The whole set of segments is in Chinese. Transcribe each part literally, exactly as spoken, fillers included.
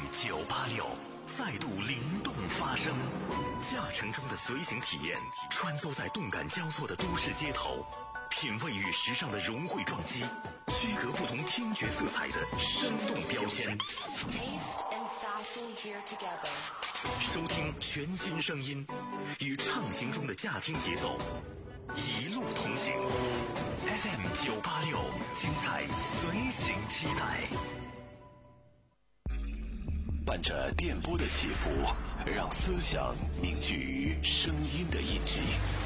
九八六再度灵动发声，驾乘中的随行体验，穿梭在动感交错的都市街头，品味与时尚的融汇撞击，区隔不同听觉色彩的生动标签。收听全新声音，与畅行中的驾听节奏，一路同行。F M 九八六，精彩随行期待。 伴着电波的起伏，让思想凝聚于声音的印记，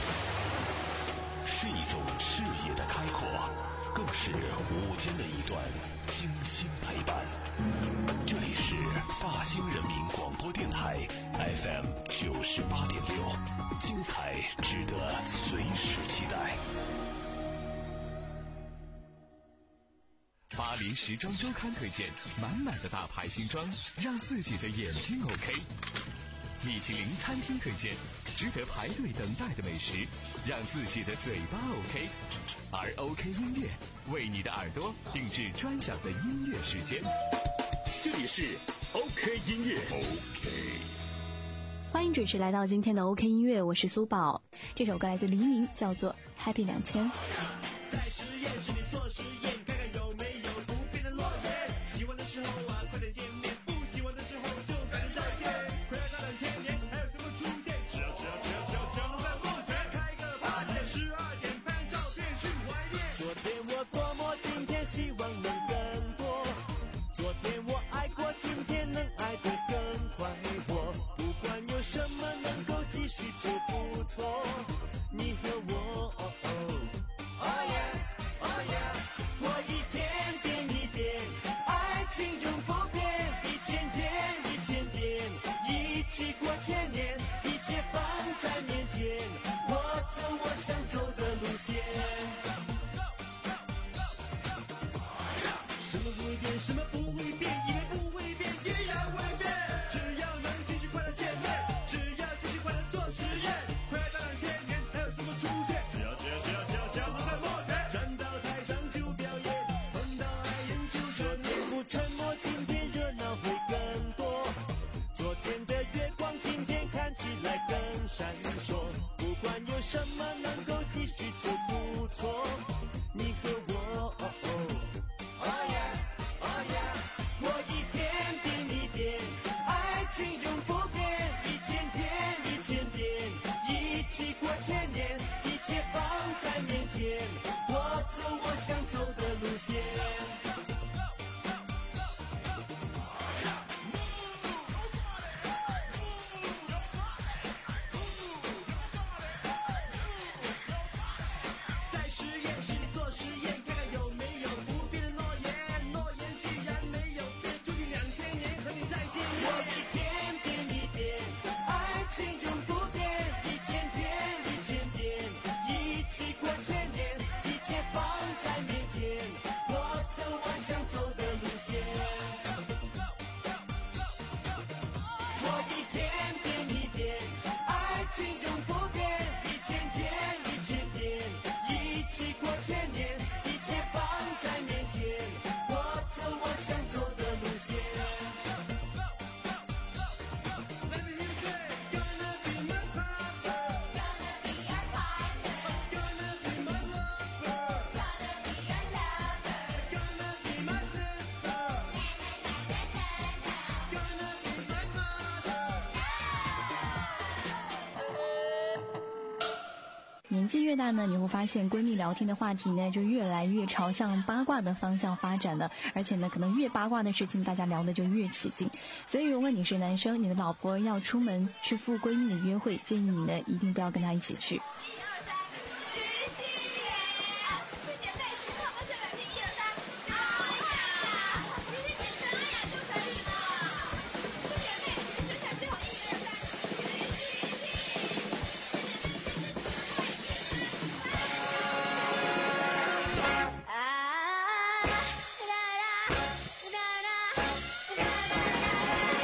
是一种视野的开阔，更是午间的一段精心陪伴。这里是大兴人民广播电台 F M 九十八点六，精彩值得随时期待。 巴黎时装周刊推荐满满的大牌新装，让自己的眼睛 OK。米其林餐厅推荐值得排队等待的美食，让自己的嘴巴 OK。而 OK 音乐为你的耳朵定制专享的音乐时间。这里是 OK 音乐 OK。 欢迎准时来到今天的 OK 音乐，我是苏宝。这首歌来自黎明，叫做 Happy 两千。 在实验室里做实验，看看有没有不变的诺言。喜欢的时候啊，快点见面；不喜欢的时候就赶紧再见。快要到两千年，还有什么出现？只要只要只要只要只要能在梦前开个 party， 十二点拍照片去怀念。昨天我多么，今天希望能更多。昨天我爱过，今天能爱得更快活。不管有什么能够继续就不错。你和我。一起过千年，一切放在面前，我走我想走的路线。什么会变，什么不会变，以为不会变，依然会变。只要能继续快乐见面，只要继续快乐做实验。快到两千年，还有什么出现？只要只要只要只要只要能在默前站到台上就表演，碰到爱人就昨天不沉默，今天热闹会更多。昨天的月光今天看起来更闪烁，不管有什么能够继续就不错。你和我 oh oh oh yeah oh yeah， 我一天变一变，爱情永不变，一千天一千天，一起过千年，一切放在面前，我走我想走的路线。 年纪越大呢，你会发现闺蜜聊天的话题呢就越来越朝向八卦的方向发展了，而且呢可能越八卦的事情大家聊的就越起劲。所以如果你是男生，你的老婆要出门去赴闺蜜的约会，建议你呢一定不要跟她一起去。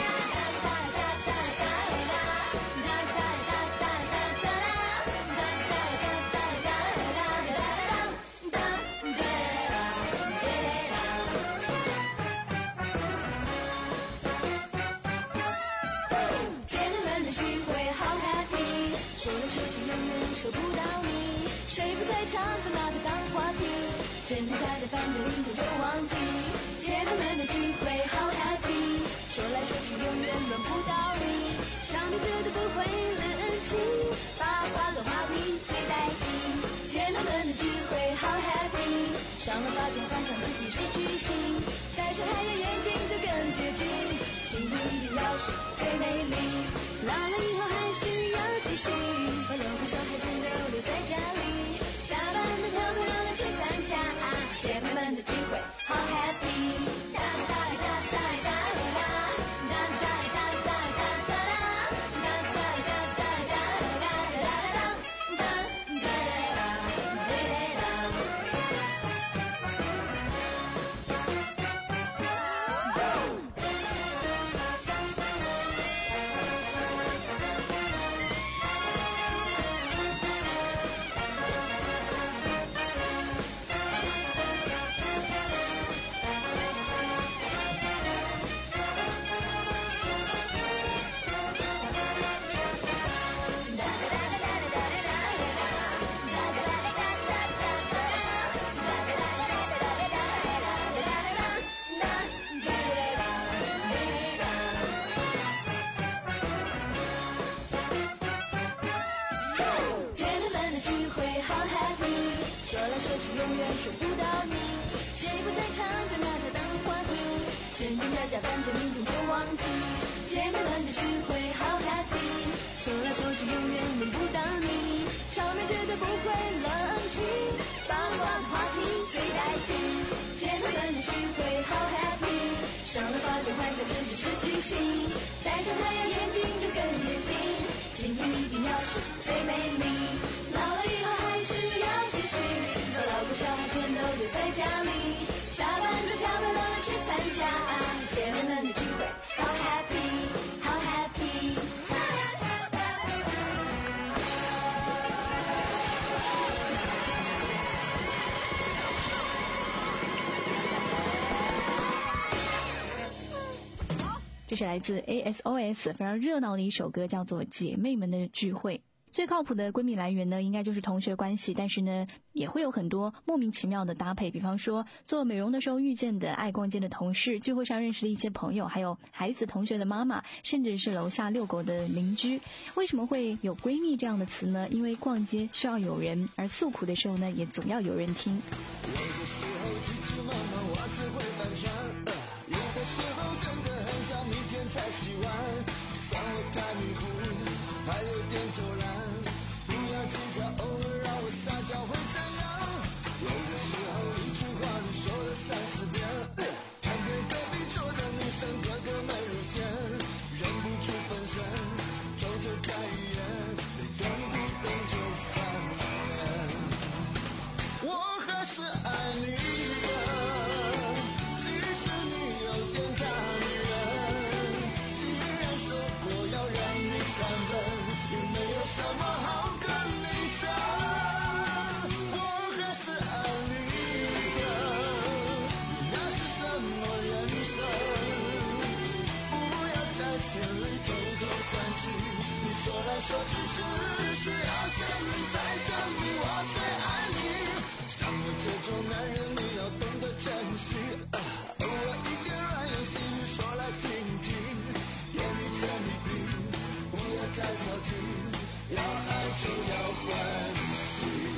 哒哒哒哒哒哒哒哒哒哒哒反正明天就忘记。姐妹们的聚会好 happy， 说来说去永远轮不到你，上面绝对不会冷清，八卦的话题最带劲。姐妹们的聚会好 happy， 上了八点幻想自己是巨星，戴上太阳眼镜就更接近，今天一定要是最美丽。老了以后还是要继续，把老公小孩全都留在家里，打扮得漂漂亮亮去参加姐妹们的聚会好 happy。 哒哒哒哒哒啦，哒哒哒哒哒哒啦，哒哒哒哒哒啦啦啦哒哒啦啦说不到你，谁不在唱着那个当话题，整天在家反正明天就忘记。姐妹们的聚会好 happy， 说来说去永远轮不到你，场面绝对不会冷清，八卦的话题最带劲。姐妹们的聚会好 happy， 上了八就幻想自己是巨星，戴上太阳眼镜就更接近，今天一定要是最美丽。老了以后还是要继续，把老公小孩全都留在家里，打扮得漂漂亮亮去参加姐妹们的聚会好 happy， 好 happy。 这是来自 A S O S 非常热闹的一首歌，叫做《姐妹们的聚会》。最靠谱的闺蜜来源呢，应该就是同学关系，但是呢，也会有很多莫名其妙的搭配，比方说做美容的时候遇见的爱逛街的同事，聚会上认识的一些朋友，还有孩子同学的妈妈，甚至是楼下遛狗的邻居。为什么会有闺蜜这样的词呢？因为逛街需要有人，而诉苦的时候呢，也总要有人听。 有的时候急急忙忙袜子会翻船，有的时候真的很想明天才洗完，算我太迷糊，还有点偷懒，不要计较，偶尔让我撒娇会怎样？有的时候一句话你说了三四遍，看见隔壁桌的女生个个美如仙，忍不住分神，偷偷看一眼，你动不动就翻脸。我还是爱你的，即使你有点大女人，既然说过要让你三分，也没有什么好跟你争。我还是爱你的，你那是什么眼神？不要在心里偷偷算计，你说来说去只是要证明再证明我最爱你。像我这种男人你要懂得珍惜，啊，偶尔一点软言细语说来听听，言语真理比，不要太挑剔，要爱就要欢喜。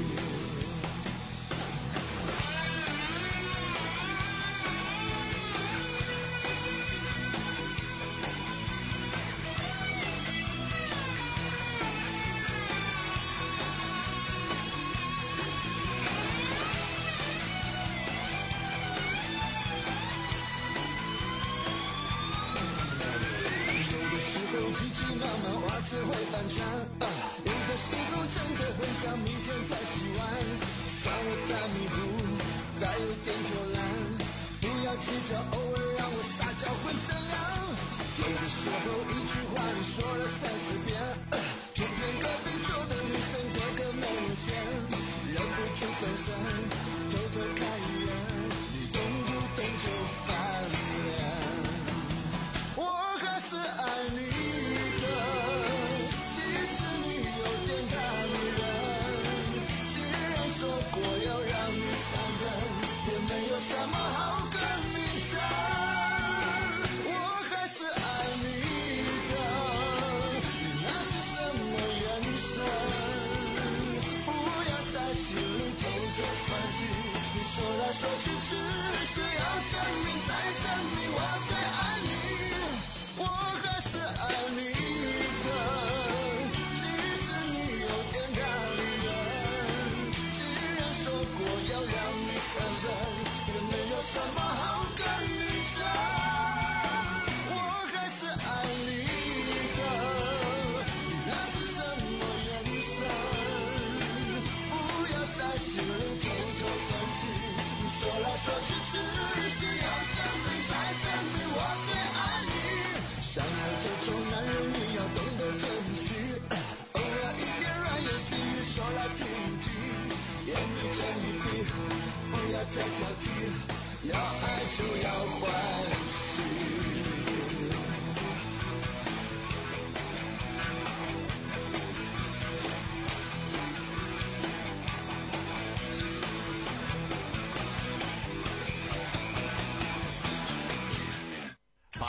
急急忙忙袜子会翻船，啊，有的时候真的很想明天才洗完，算我太迷糊，还有点偷懒，不要计较，偶尔让我撒娇会怎样？有的时候一句话你说了三四遍，啊，偏偏隔壁桌的女生个个美如仙，忍不住分神，偷偷看一眼，你动不动就翻脸。我还是爱你的，即使你有点大女人，既然说过要让你三分，也没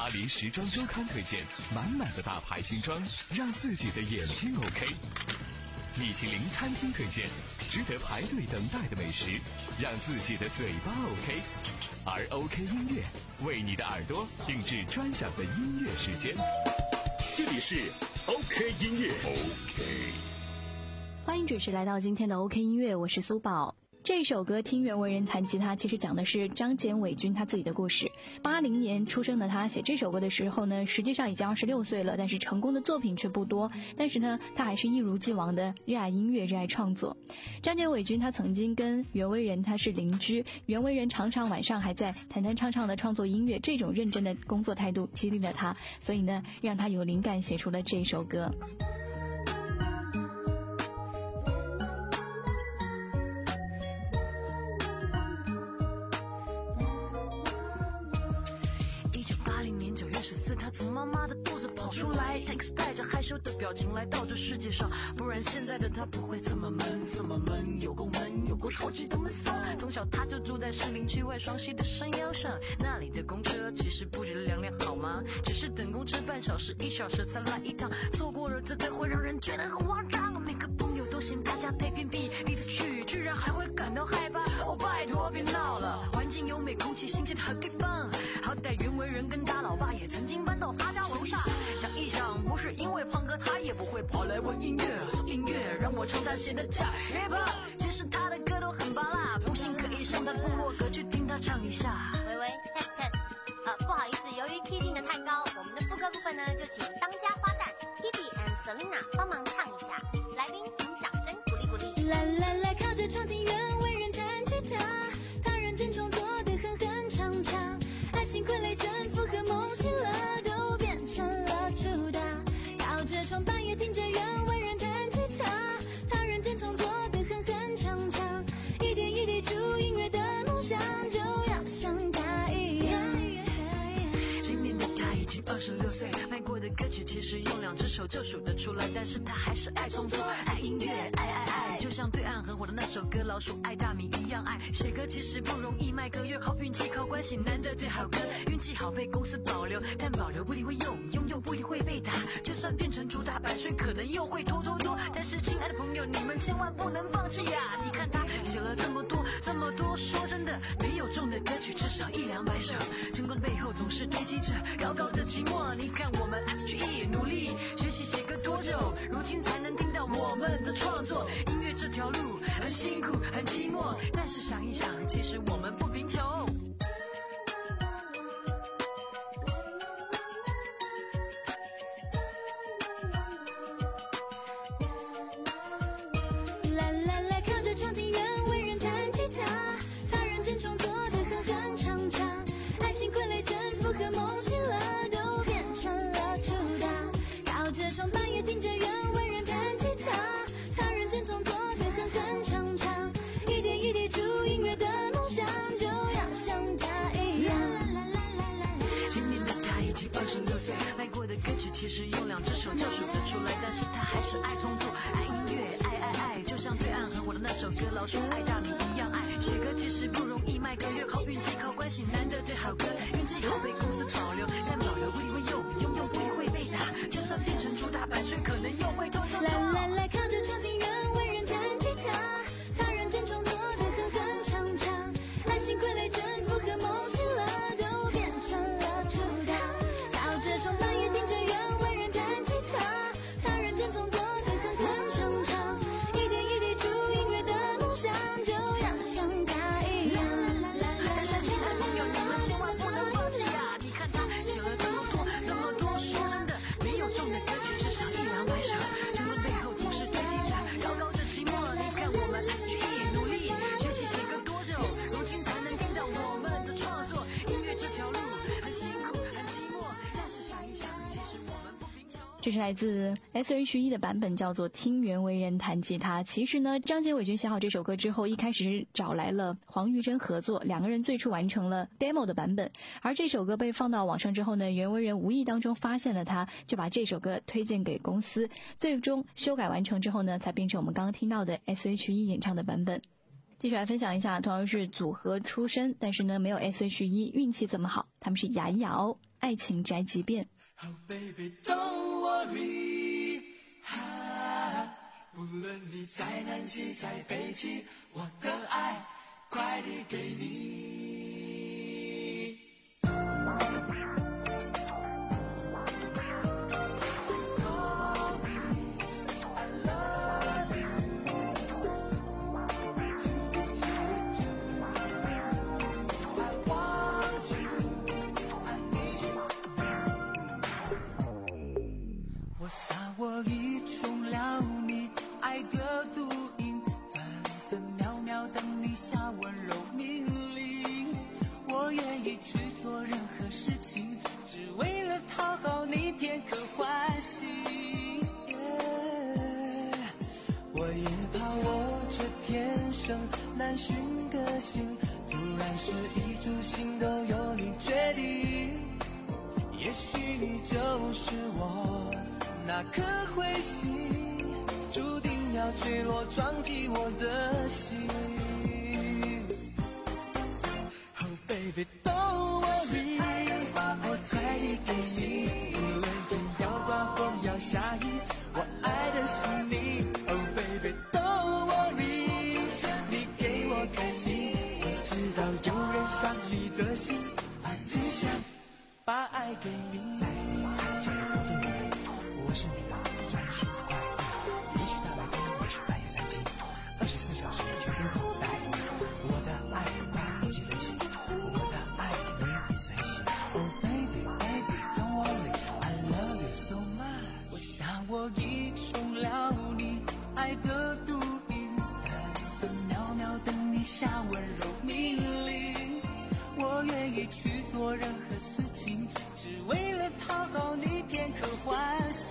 巴黎时装周刊推荐，满满的大牌新装，让自己的眼睛 OK。米其林餐厅推荐，值得排队等待的美食，让自己的嘴巴 OK。而 OK 音乐为你的耳朵定制专享的音乐时间。 这里是 OK 音乐 OK。 欢迎准时来到今天的 OK 音乐，我是苏宝。这首歌听袁惟仁弹吉他，其实讲的是张简伟君他自己的故事。八零年出生的他，写这首歌的时候呢，实际上已经二十六岁了，但是成功的作品却不多。但是呢，他还是一如既往的热爱音乐，热爱创作。张简伟君他曾经跟袁惟仁他是邻居，袁惟仁常常晚上还在弹弹唱唱的创作音乐，这种认真的工作态度激励了他，所以呢，让他有灵感写出了这首歌。 他从妈妈的肚子跑出来，他可是带着害羞的表情来到这世界上，不然现在的他不会这么闷，这么闷，有够闷，有够超级的闷骚。从小他就住在士林区外双溪的山腰上，那里的公车其实不止两辆好吗？只是等公车半小时一小时才来一趟，错过了真的会让人觉得很慌张。每个朋友都嫌他家太偏僻，第一次去居然还会感到害怕。哦拜托别闹了，环境优美，空气新鲜的好地方，好歹袁惟仁跟他老爸也曾经搬到他家楼下。想一想，不是因为胖哥，他也不会跑来问音乐，说音乐让我唱他写的假 hip hop， 其实他的歌都很拔辣，不信可以上他部落格去听他唱一下。 喂喂 test test， 呃不好意思，由于 key 定的太高，我们的副歌部分呢就请当家花旦 Hebe and Selina 帮忙唱一下，来宾请掌声鼓励鼓励。 啦啦啦，靠着窗前袁惟仁弹吉他，他认真创作的哼哼唱唱，爱情傀儡征服和梦醒了都变成了主打，靠着窗半夜听着袁惟仁弹吉他，他认真创作的哼哼唱唱，一点一滴出音乐的梦想就要像他一样。 今年的他已经二十六岁，卖过的歌曲其实用两只手就数得出来，但是他还是爱创作，爱音乐，爱爱爱，就像对岸很火的那首歌《老鼠爱大米》一样爱。写歌其实不容易，卖歌越靠运气，靠关系，难得最好歌，运气好被公司保留，但保留不一定会用，拥有不一定会被打，就算变成主打版税，可能又会拖拖拖。但是亲爱的朋友，你们千万不能放弃呀！你看他写了这么多这么多，说真的，没有中的歌曲至少一两百首，成功的背后总是堆积着高高的寂寞。你看我们 S G E 努力学习写歌多久，如今才能听到我们的创作。音乐这条路很辛苦很寂寞，但是想一想，其实我们不贫穷。 啦啦啦，靠着窗前袁惟仁弹吉他，他认真创作的哼哼唱唱，爱情傀儡征服和梦醒了都变成了主打，靠着窗半夜听着袁惟仁弹吉他，他认真创作的哼哼唱唱，一点一滴出音乐的梦想就要像他一样。 今年的他已经二十六岁，卖过的歌曲其实用两只手就数得出来，但是他还是爱创作，爱音乐，爱爱爱，就像对岸很火的那首歌《老鼠爱大米》一样爱。写歌其实不容易，卖歌越靠运气，靠关系，难得最好歌，运气好被公司保留，但保留不一定会用，拥有不一定会被打，就算变成主打版税，可能又会拖拖拖。 啦啦啦，靠着窗前袁惟仁弹吉他，他认真创作的哼哼唱唱，爱情傀儡征服和梦醒了都变成了主打，靠着窗半夜听着袁惟仁弹吉他，他认真创作的哼哼唱唱，一点一滴出音乐的梦想就要像他一样。 但是亲爱的朋友，你们千万不能放弃呀！你看他写了这么多这么多，说真的，没有中的歌曲至少一两百首，成功背后总是堆积着高高的寂寞。你看我们 S G E 努力学习写歌多久，如今才能听到我们的创作。音乐这条路很辛苦很寂寞，但是想一想，其实我们不贫穷。 这是来自 S H E 的版本，叫做《听袁惟仁弹吉他》。其实呢，张简伟君写好这首歌之后，一开始是找来了黄玉珍合作，两个人最初完成了 demo 的版本。而这首歌被放到网上之后呢，袁惟仁无意当中发现了他，就把这首歌推荐给公司，最终修改完成之后呢，才变成我们刚刚听到的 S H E 演唱的版本。 继续来分享一下，同样是组合出身，但是呢没有 S H E， 运气怎么好？他们是牙一牙哦，爱情宅急便。 Oh baby don't worry， 哈，无论你在南极在北极，我的爱快递给你。我已中了你爱的毒瘾，分分秒秒等你下温柔命令。我愿意去做任何事情，只为了讨好你片刻欢喜。Yeah， 我也怕我这天生难寻个性，突然是一株心都由你决定。也许你就是我那颗彗星，注定要坠落撞击我的心。 Oh baby don't worry， 我快递给你，无论天要刮风要下雨，我爱的是你。Oh baby don't worry， 你给我开心，我知道有人伤你的心，我只想把爱给你。我是你的专属快递，也许大白天，也许半夜三更，二十四小时全都等待。我的爱快不及人心，我的爱没你随行。Oh baby baby don't worry I love you so much。我想我已中了你爱的毒瘾，分分秒秒等你下温柔命令。我愿意去做任何事情，只为了讨好你片刻欢喜。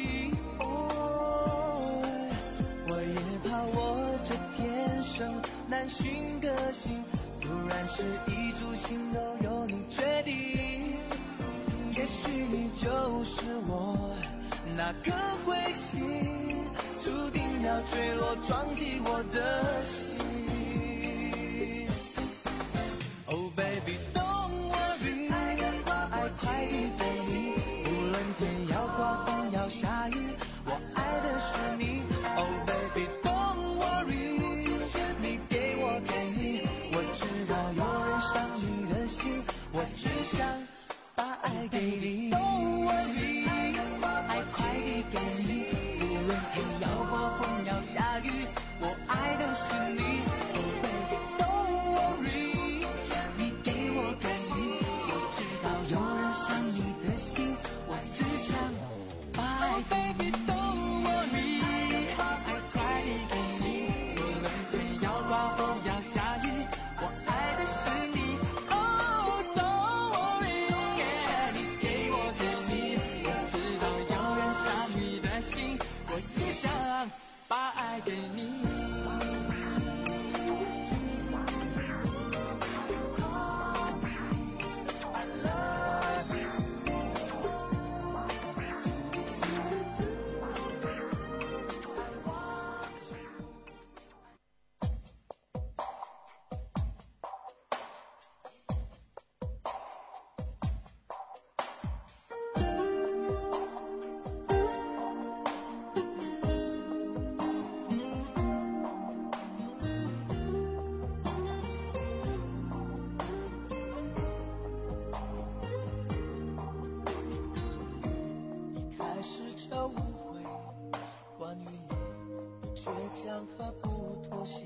哦，我也怕我这天生难寻个性，突然是一株心都由你决定。也许你就是我那颗彗星，注定要坠落撞击我的心。Oh baby don't worry， 爱快递给你，无论天要刮风要下雨，我爱的是你。Oh baby don't worry， 你给我开心，我知道有人伤你的心，我只想把爱给你。Don't worry， 爱快递给你，无论天要刮风要下雨，我爱的是你。Oh baby don't worry，有人伤你的心，我只想把爱给你。Oh baby don't worry， 爱快递给你，无论天要刮风要下雨，我爱的是你。Oh don't worry， yeah， 你给我开心，我知道有人伤你的心，我只想把爱给你。和不妥协，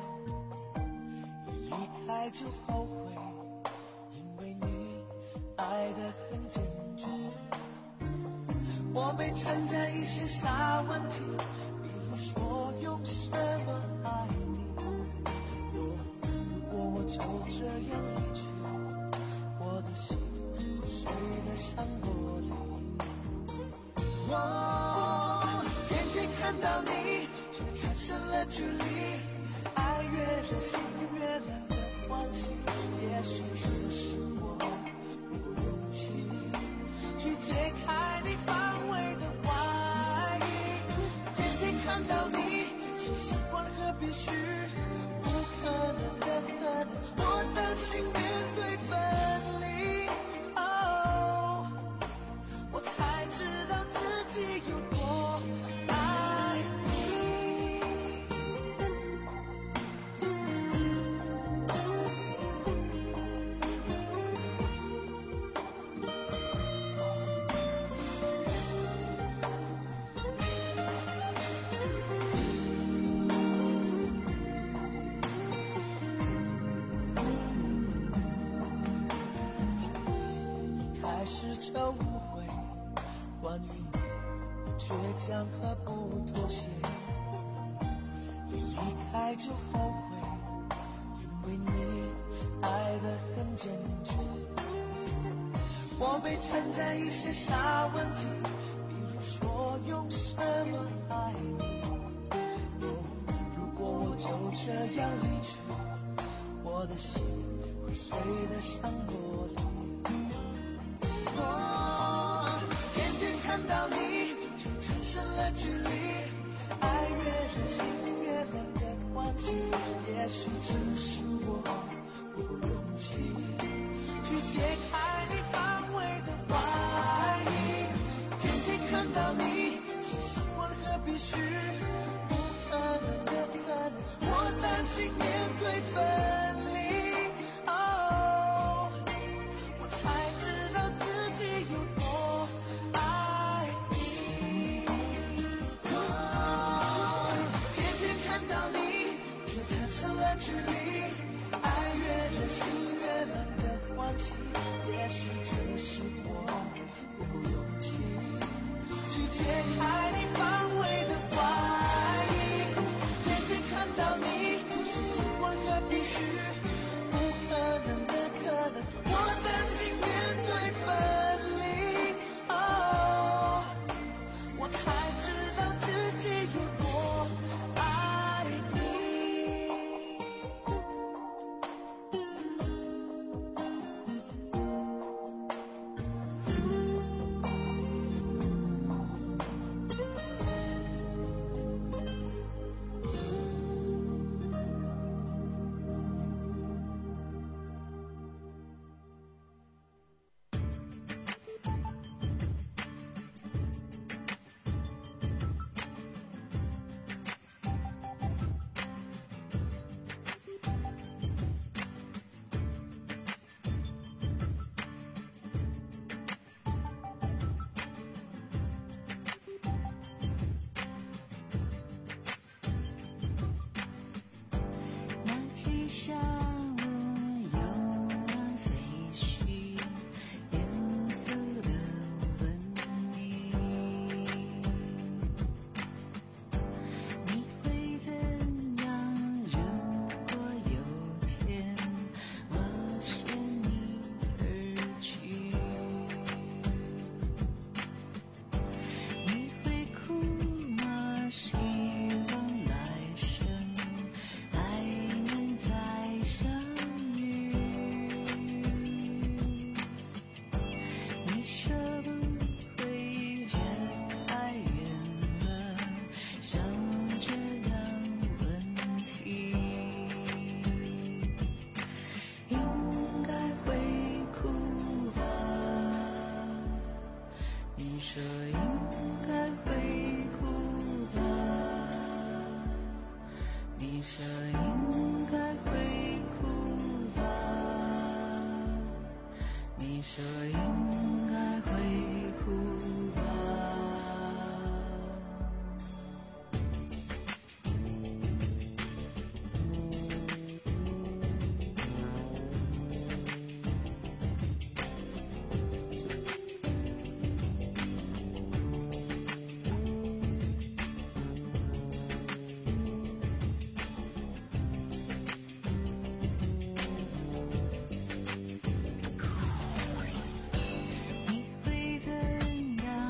一离开就后悔，因为你爱得很坚决。我被缠在一些傻问题，比如说用什么爱你。如果我就这样离去，我的心会碎得像玻璃。我天天看到你，却产生了距离，爱越热心越冷的关系。也许只是我没有勇气去解开你防卫的怀疑。天天看到你是习惯和必须，不可还是这误会，关于你的倔强和不妥协。一离开就后悔，因为你爱得很坚决。我被缠在一些小问题，比如说用什么爱你。哦，如果我就这样离去，我的心会碎得像玻璃。哦，天天看到你，却产生了距离，爱越热心越冷的关系。也许只是我不够勇气去解开你防卫的外衣。天天看到你，是希望和必须，不可能的可能，我担心面对分离。哦，我才知道自己有多爱你。哦，天天看到你，却产生了距离，爱越热心越冷的关系。也许只是我不够勇气去解开你防卫的外衣。天天看到你，是希望和必须，不可能的可能，我担心面对分离。哦，我才知道自己有多爱你。这应该会哭吧。你会怎样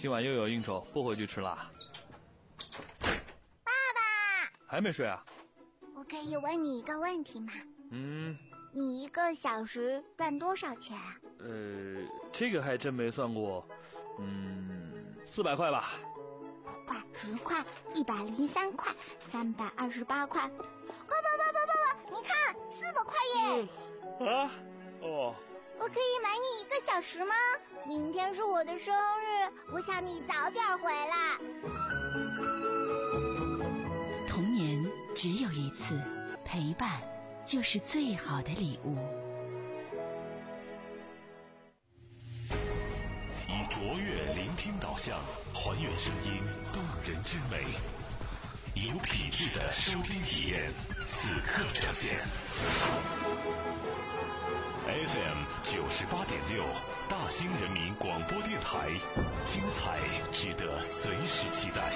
今晚又有应酬，不回去吃啦。 爸爸， 还没睡啊？ 我可以问你一个问题吗？ 嗯。 你一个小时赚多少钱啊？ 呃，这个还真没算过。嗯，四百块吧。 块、十块、一百零三块、三百二十八块。爸爸爸爸爸爸，你看，四百块耶！ 嗯、啊？哦。 我可以买你一个小时吗？明天是我的生日，我想你早点回来。 童年只有一次，陪伴就是最好的礼物。 以卓越聆听导向，还原声音动人之美，以有品质的收听体验，此刻呈现。F M 九十八点六，大兴人民广播电台，精彩值得随时期待。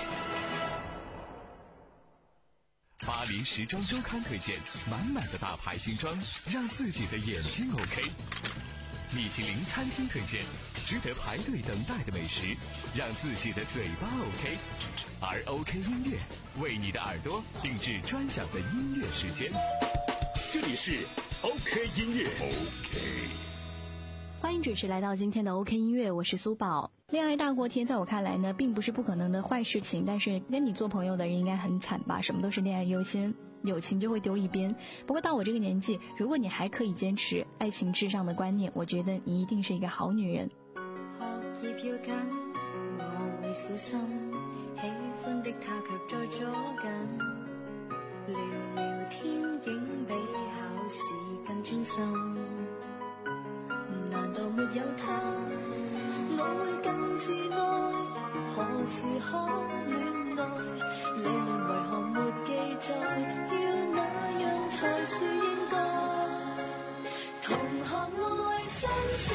巴黎时装周刊推荐，满满的大牌新装，让自己的眼睛 OK。米其林餐厅推荐，值得排队等待的美食，让自己的嘴巴 OK。而 OK 音乐为你的耳朵定制专享的音乐时间。这里是 OK 音乐 OK。 欢迎准时来到今天的 OK 音乐，我是苏宝。恋爱大过天，在我看来呢，并不是不可能的坏事情，但是跟你做朋友的人应该很惨吧？什么都是恋爱优先，友情就会丢一边。不过到我这个年纪，如果你还可以坚持爱情至上的观念，我觉得你一定是一个好女人。 學業要緊，我會小心，喜歡的他卻在左近，聊聊天竟比考試更專心。難道沒有他，我會更自愛？何時可戀愛？理論為何沒記載？要那樣才是應該？同學愛新鮮，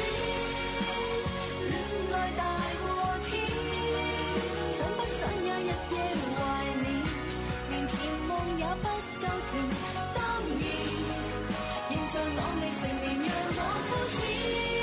戀愛大過天，想不想也日夜懷念，連甜夢也不夠甜。當然，現在我未成年，讓我膚淺。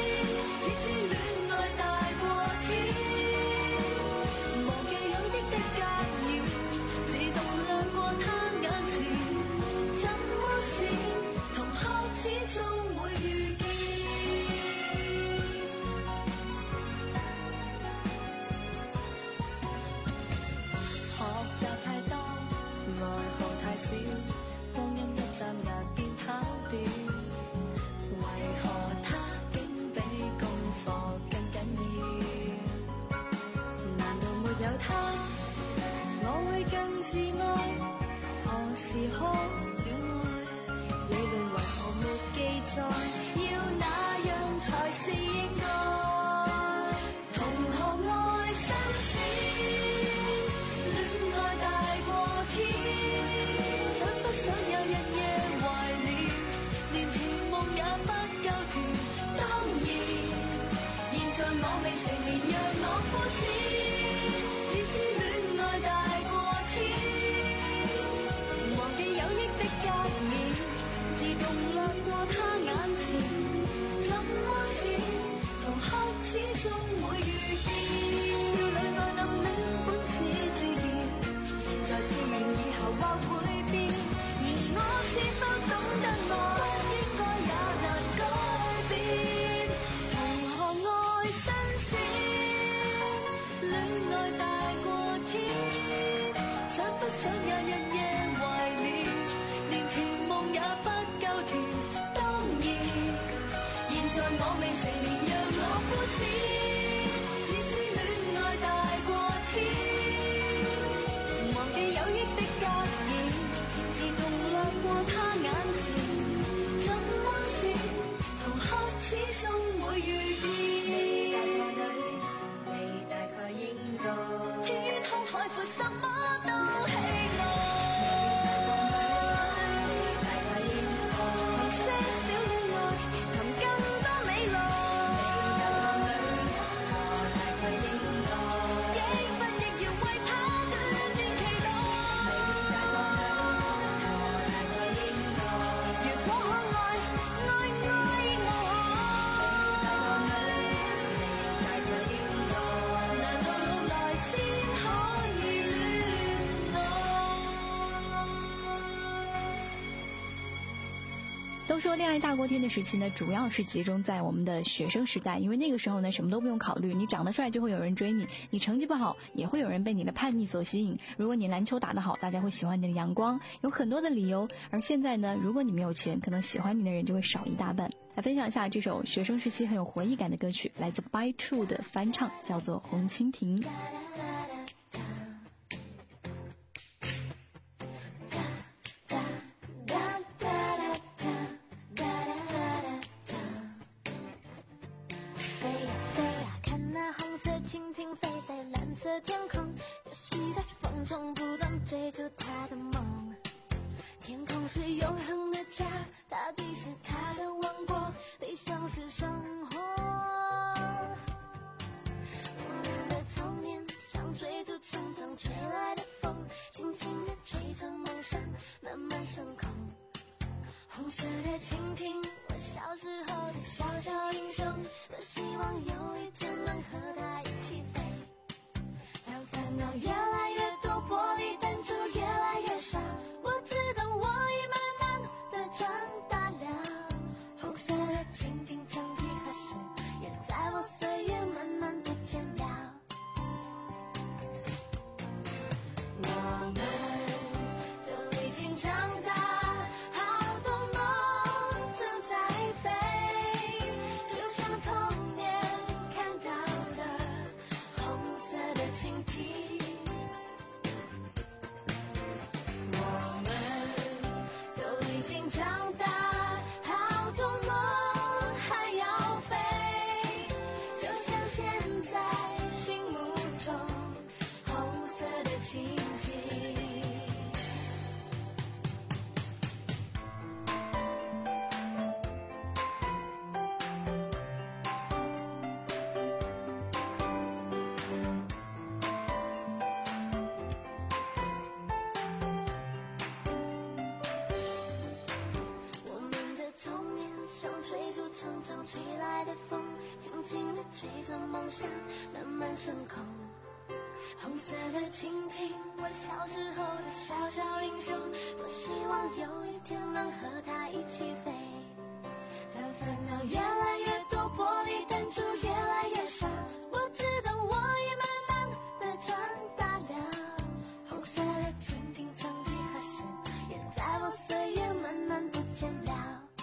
自愛何時可戀愛？理論為何沒記載？要那樣才是應該？同學愛新鮮，戀愛大過天，想不想有日夜懷念？連甜夢也不夠甜。當然，現在我未成年，讓我膚淺，只知戀愛大。自動掠過他眼前，怎麼是同學始終會遇見？少女愛暗戀本是自然，現在自然以後或會變，而我是否懂得愛，不應該也難改變。同學愛新鮮，戀愛大過天，想不想也日夜懷念？連甜夢也不夠甜，當然，現在我未成年，讓我膚淺，只知戀愛大過天，忘記有益的格言，自動掠過他眼前，怎麼是同學始終會遇見？你大概女，你大概應該，天於空海闊，什麼都喜愛。 说恋爱大过天的时期呢，主要是集中在我们的学生时代，因为那个时候呢，什么都不用考虑，你长得帅就会有人追你，你成绩不好也会有人被你的叛逆所吸引。如果你篮球打得好，大家会喜欢你的阳光，有很多的理由。而现在呢，如果你没有钱，可能喜欢你的人就会少一大半。来分享一下这首学生时期很有回忆感的歌曲，来自 By True 的翻唱，叫做《红蜻蜓》。 蜻蜓飞在蓝色天空，游戏在风中不断追逐它的梦。天空是永恒的家，大地是它的王国，理想是生活。我们的童年像追逐成长吹来的风，轻轻地吹着梦想慢慢升空。红色的蜻蜓，我小时候的小小英雄，多希望有一天能和它一起飞。当烦恼越来越多，玻璃弹珠越来越少，我知道我已慢慢的长大了。红色的蜻蜓，曾几何时也在我岁月慢慢不见了。我们都已经长大，成长吹来的风，轻轻地吹着梦想慢慢升空。红色的蜻蜓，我小时候的小小英雄，多希望有一天能和它一起飞。当烦恼越来越多，玻璃弹珠越来越少，我知道我已慢慢的长大了。红色的蜻蜓，曾几何时也在我岁月慢慢不见了。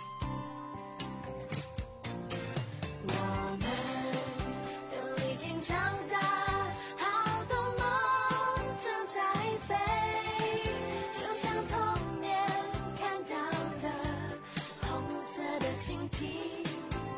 长大，好多梦正在飞，就像童年看到的红色的蜻蜓。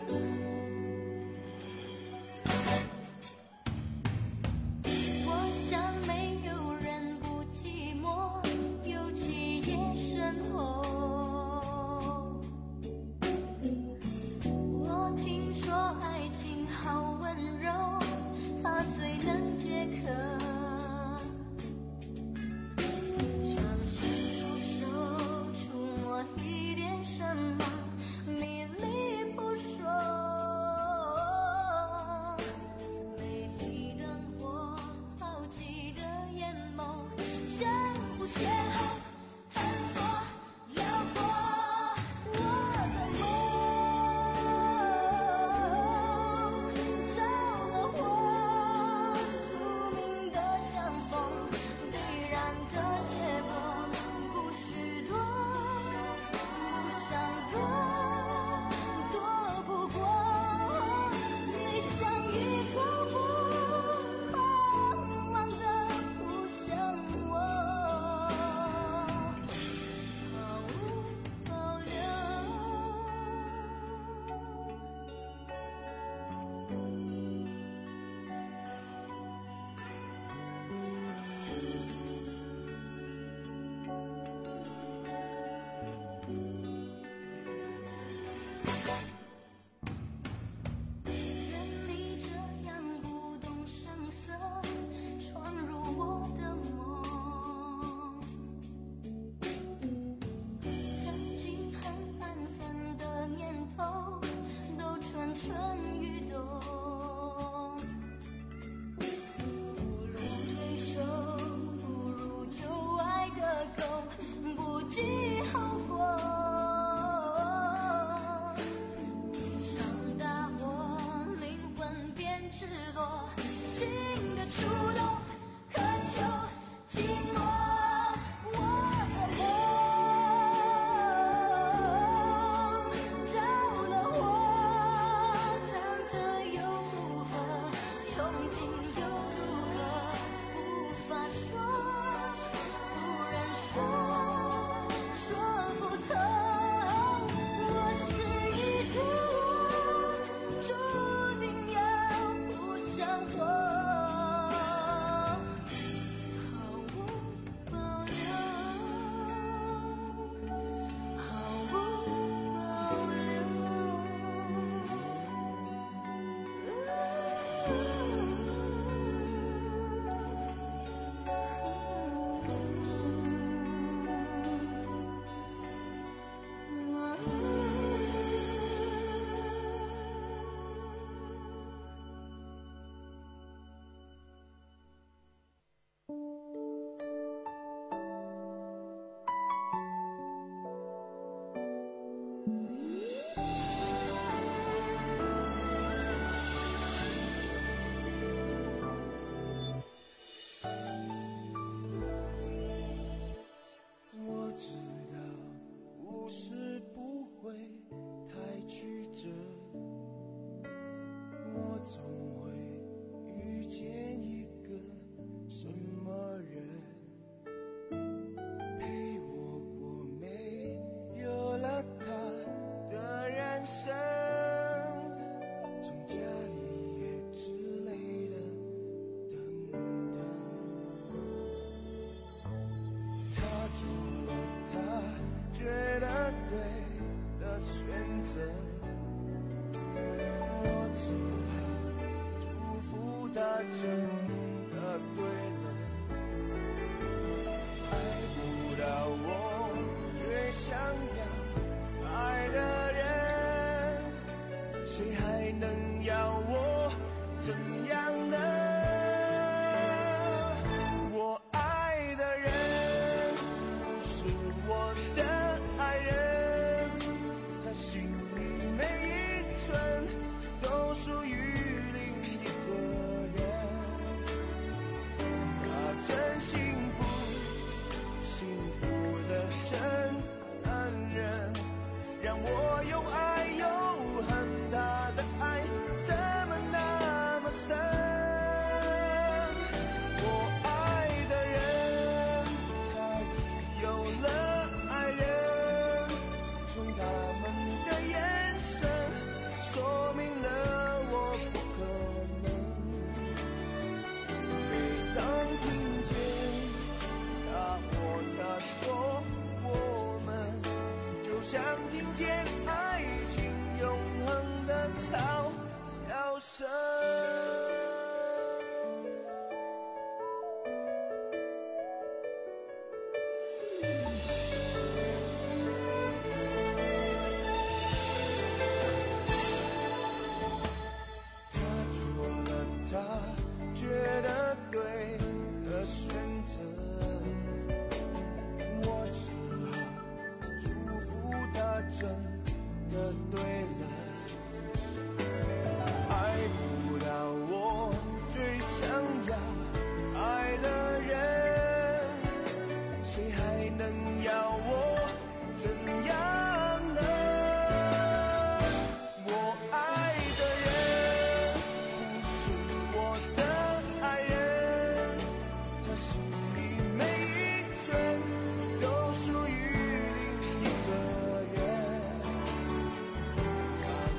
说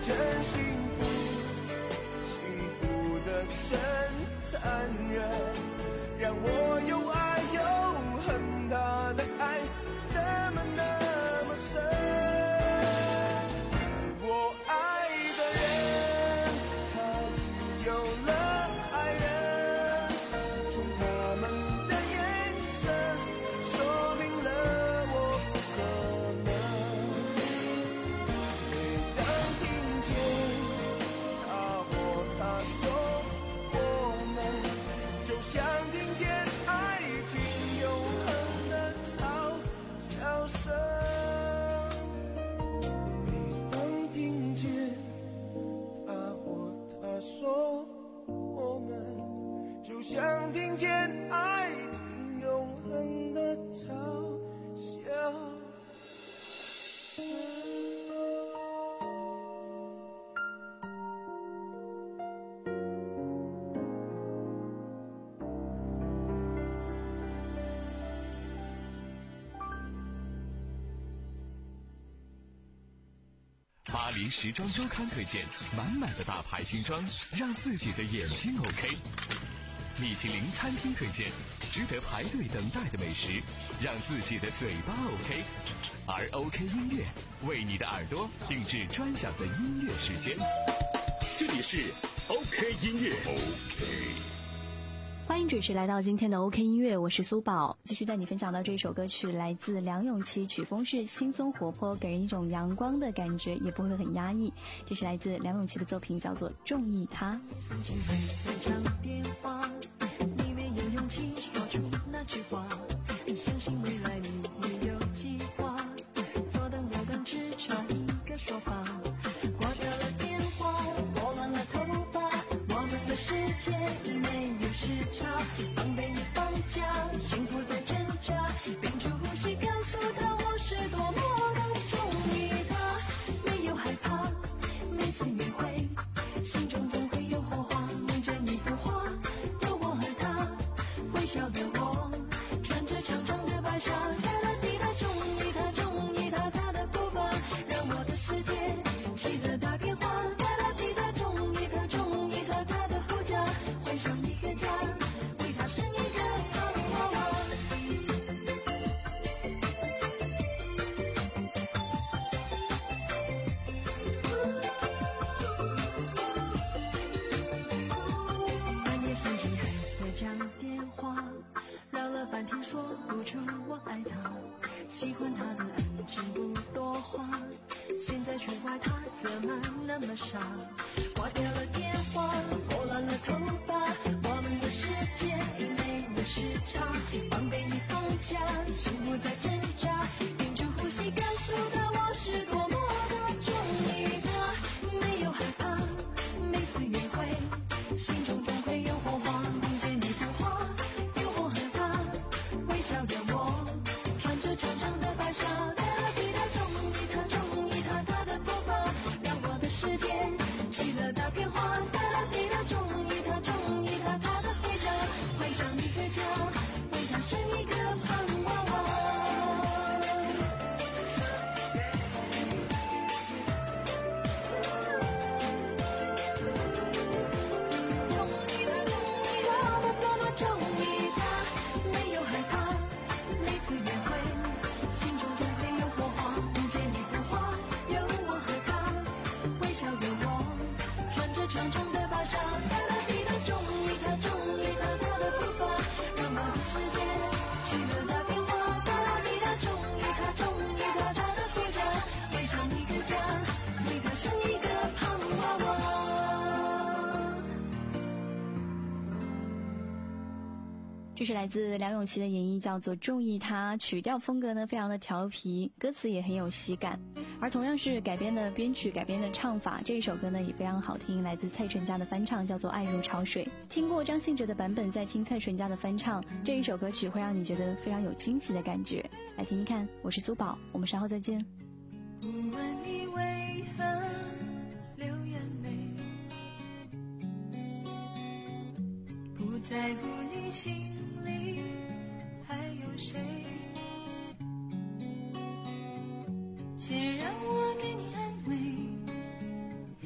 真幸福，幸福的真残忍，让我又爱又恨，他的爱怎么那么深？我爱的人，他已有了爱人，从他们的眼神说明了我不可能。每当听见他或她说我们，就像听见爱情永恒的嘲笑声。每当听见他或她说我们，就像听见爱情永恒的嘲笑声。 巴黎时装周刊推荐满满的大牌新装，让自己的眼睛 OK。米其林餐厅推荐值得排队等待的美食，让自己的嘴巴 OK。而 OK 音乐为你的耳朵定制专享的音乐时间。 这里是 OK 音乐。OK。 欢迎准时来到今天的 OK 音乐，我是苏宝，继续带你分享到这首歌曲，来自梁咏琪，曲风是轻松活泼，给人一种阳光的感觉，也不会很压抑。这是来自梁咏琪的作品，叫做《中意他》。 电话，你没有勇气说出那句话，相信未来你也有计划，左等右等只差一个说法，挂掉了电话，拨乱了头发，我们的世界已没有时差，防备已放假，幸福在挣扎，屏住呼吸告诉他我是多么的中意他，没有害怕，每次约会心中总会有火花，梦见你的花，有我和他，微笑的我穿着长长的白纱，哒啦滴答中意他，中意他，他的步伐让我的世界起了大变化，哒啦滴答中意他，中意他，他的后家会像一个家，为他生一个好娃娃。半夜三更还在讲电话，绕了半天说不出我爱他，喜欢他的安静不多话，现在却怪他怎么那么傻，挂掉了电话，拨乱了头发，我们的世界已没有时差，防备已放假，幸福在挣扎，屏住呼吸告诉他我是多么的中意他，没有害怕，每次约会心中总会有火花，梦见你的花，有我和他，微笑的我穿着长长的白纱，哒啦滴答中意他，中意他，他的步伐让我的世界起了大变化，哒啦滴答中意他，中意他，他的回家会上一个家，为他生一个胖娃娃。中意他，没有害怕，每次约会心中总会有火花，梦见你的花，有我和他，微笑的我穿着长长的白纱，哒啦滴答中意他，中意他，他的步伐让我的世界起了大变化，哒啦滴答中意他，中意他，他的回家会像一个家，为他生一个胖娃娃。 这是来自梁咏琪的演绎，叫做《中意他》，曲调风格呢非常的调皮，歌词也很有喜感。而同样是改编的编曲、改编的唱法，这一首歌呢也非常好听，来自蔡淳佳的翻唱，叫做《爱如潮水》。听过张信哲的版本，再听蔡淳佳的翻唱，这一首歌曲会让你觉得非常有惊喜的感觉。来听听看，我是苏宝，我们稍后再见。 不问你为何流眼泪，不在乎你心里还有谁，且让我给你安慰，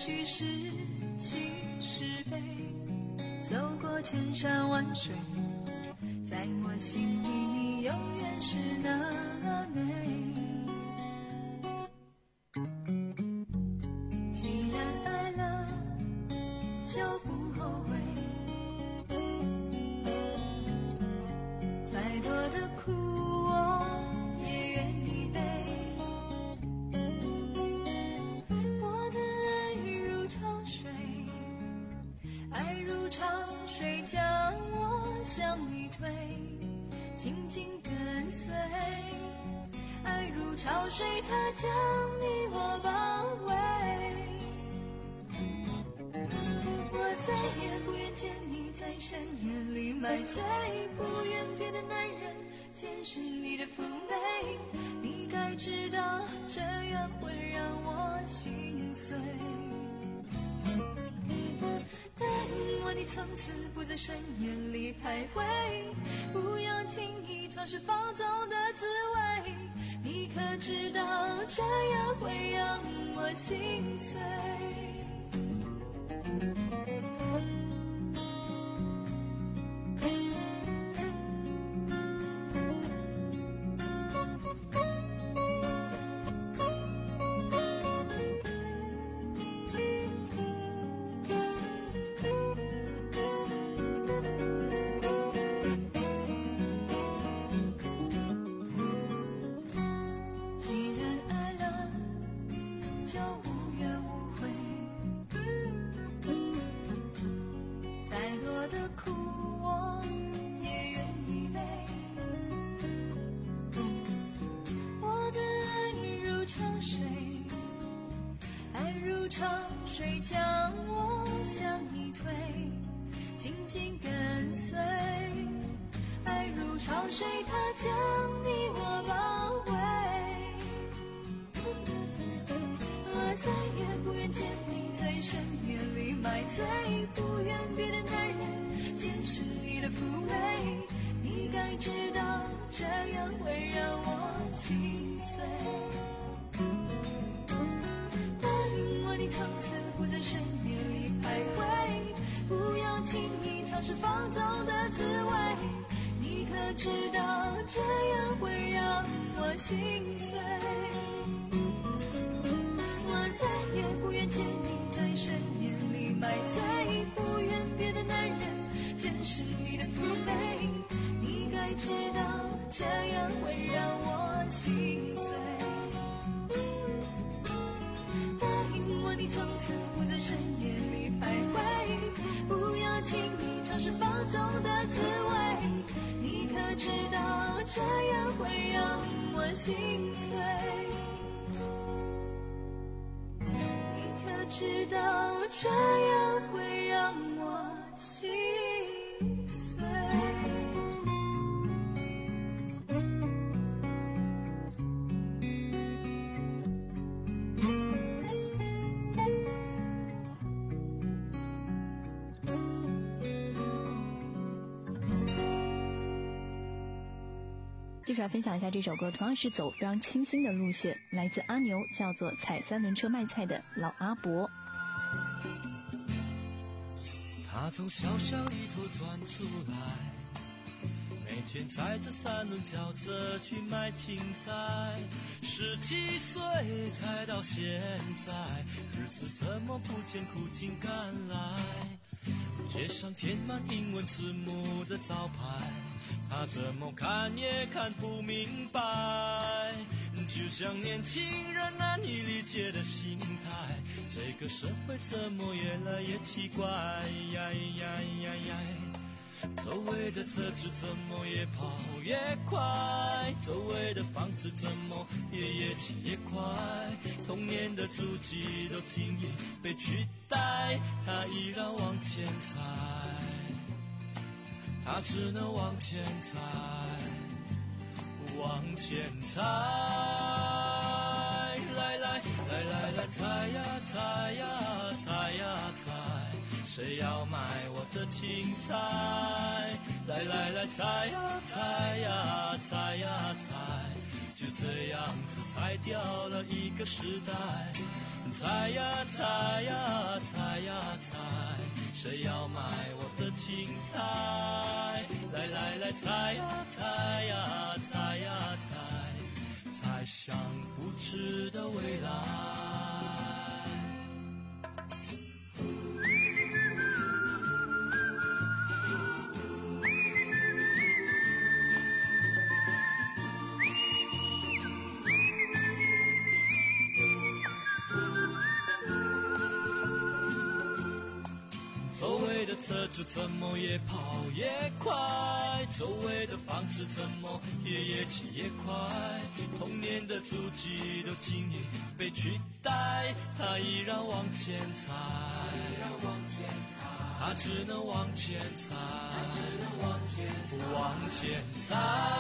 去是喜是悲，走过千山万水，在我心里你永远是那么美。既然爱了就不后悔，再多的苦我也愿意背。我的爱如潮水，爱如潮水将我向你推，紧紧跟随。爱如潮水，它将你我包围。我再也不愿见你在深夜里买醉，不愿别的男人见识你的妩媚。你该知道这样会让我心碎。答应我你从此不在深夜里徘徊，不要轻易尝试放纵的滋味。你可知道这样会让我心碎。潮水将我向你推，紧紧跟随。爱如潮水，它将你我包围。我再也不愿见你在深夜里买醉，不愿别的男人见识你的妩媚。你该知道这样会让我心碎。你从此不在深夜里徘徊，不要轻易尝试放纵的滋味。你可知道这样会让我心碎。我再也不愿见你在深夜里买醉，不愿别的男人见识你的妩媚。你该知道这样会让我心碎。你从此不在深夜里徘徊，不要轻易尝试放纵的滋味。你可知道这样会让我心碎。你可知道这样会让我心碎。 继续来分享一下这首歌，同样是走非常清新的路线，来自阿牛，叫做踩三轮车卖菜的老阿伯。 他从小小里头钻出来，每天踩着三轮轿车去卖青菜，十七岁才到现在，日子怎么不见苦尽甘来？街上填满英文字母的招牌，他怎么看也看不明白，就像年轻人难以理解的心态，这个社会怎么越来越奇怪呀呀呀呀，周围的车子怎么越跑越快，周围的房子怎么也越起越快，童年的足迹都轻易被取代，他依然往前踩，他只能往前踩，往前踩，来来来来来，踩呀踩呀踩呀踩，谁要买我的青菜？来来来，踩呀踩呀踩呀踩，就这样子踩掉了一个时代， 猜呀猜呀猜呀猜，谁要买我的青菜？来来来，猜呀猜呀猜呀猜，猜想不知的未来。周围的车子怎么越跑越快，周围的房子怎么也越起越快，童年的足迹都轻易被取代，他依然往前踩，他只能往前踩，往前踩，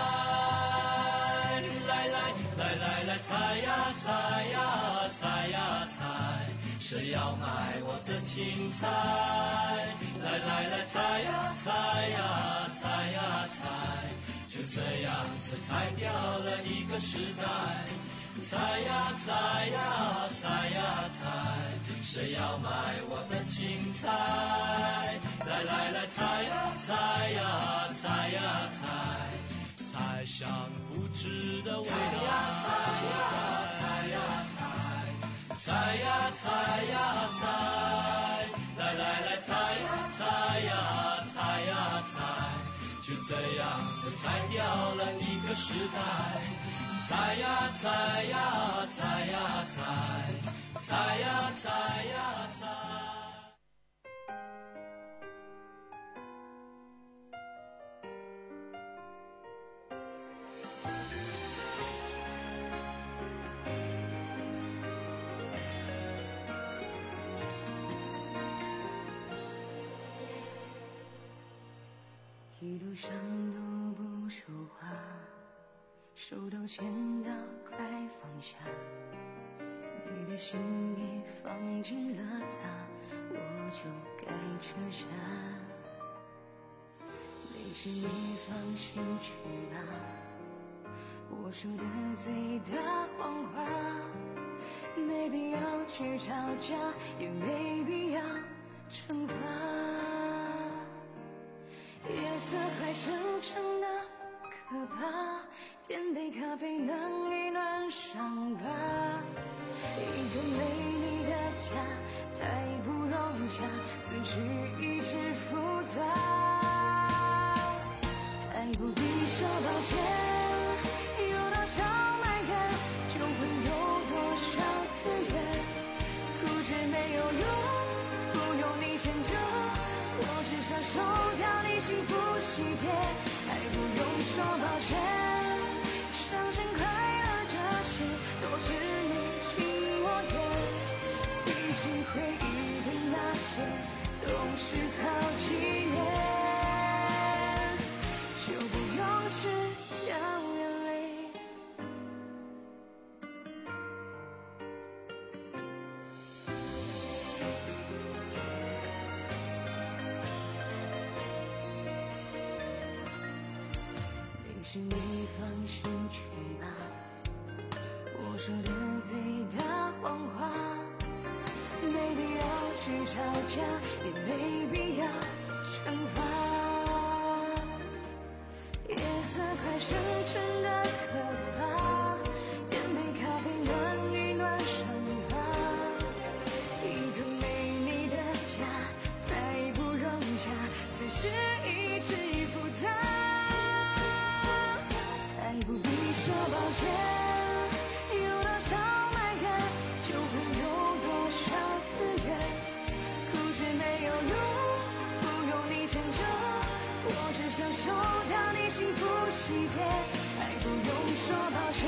来来来来来，踩呀踩呀踩呀踩，谁要买我的青菜？来来来，踩呀踩呀踩呀踩，就这样子踩掉了一个时代。踩呀踩呀踩呀踩，谁要买我的青菜？来来来，踩呀踩呀踩呀踩，踩向不知的未来。踩呀踩呀踩，踩呀踩呀踩，来来来，踩呀踩呀踩呀踩，就这样子踩掉了一个时代。踩呀踩呀踩呀踩，踩呀踩呀踩。 一路上都不说话，手都牵到快放下，你的心也放进了它，我就该撤下。没事你放心去吧，我说的最大谎话，没必要去吵架，也没必要惩罚。夜色还深沉的可怕，点杯咖啡暖一暖伤疤。一个没你的家太不融洽，思绪一直复杂。爱不必说抱歉，有多少埋怨就会有多少自愿。固执没有用，不用你迁就，我只想收掉你幸福喜帖。爱不用说抱歉，伤心快乐这些都是你情我愿。毕竟回忆的那些都是好几年，就不用去掉眼泪。没事你放心去吧，我说的最大谎话，没必要去吵架，也没必要惩罚。夜色快深沉的可怕，点杯咖啡暖一暖伤疤。一个没你的家太不融洽，思绪一直复杂。爱不必说抱歉，有多少埋怨就会有多少自愿。固执没有用，不用你迁就，我只想收掉你幸福喜帖。爱不用说抱歉，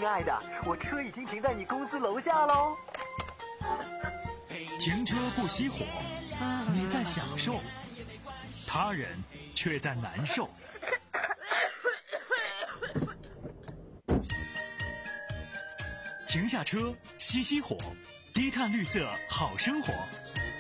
亲爱的，我车已经停在你公司楼下喽。 停车不熄火，你在享受，他人却在难受。停下车，熄熄火，低碳绿色好生活。